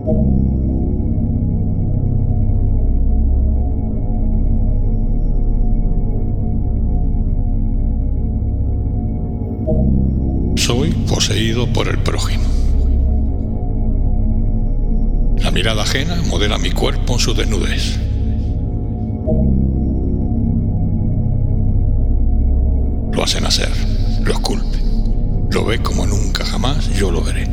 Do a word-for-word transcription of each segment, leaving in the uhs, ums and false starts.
Soy poseído por el prójimo. La mirada ajena modela mi cuerpo en su desnudez. Lo hace nacer, lo esculpe, lo ve como nunca jamás yo lo veré.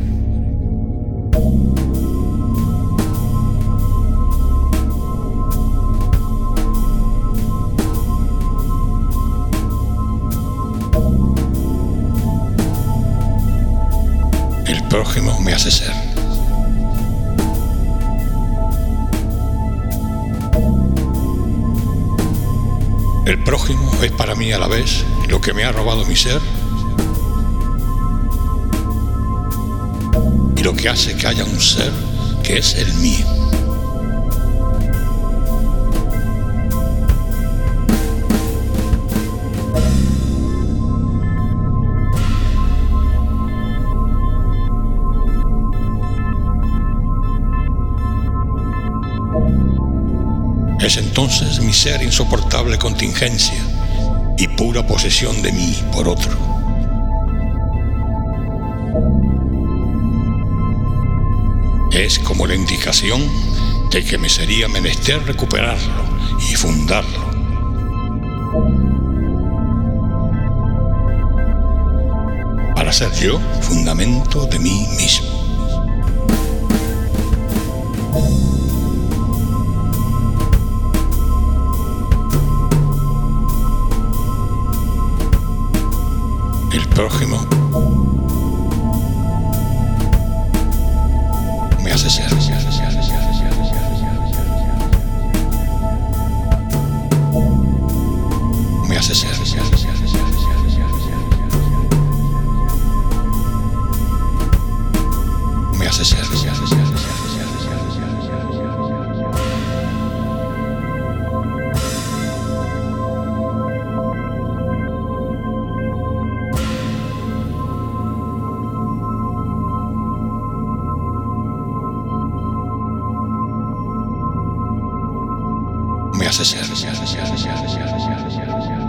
El prójimo me hace ser. El prójimo es para mí a la vez lo que me ha robado mi ser y lo que hace que haya un ser que es el mío. Es entonces mi ser insoportable contingencia y pura posesión de mí por otro. Es como la indicación de que me sería menester recuperarlo y fundarlo. Para ser yo fundamento de mí mismo. El prójimo me hace ser. Me hace ser. Me hace ser. Me hace ser.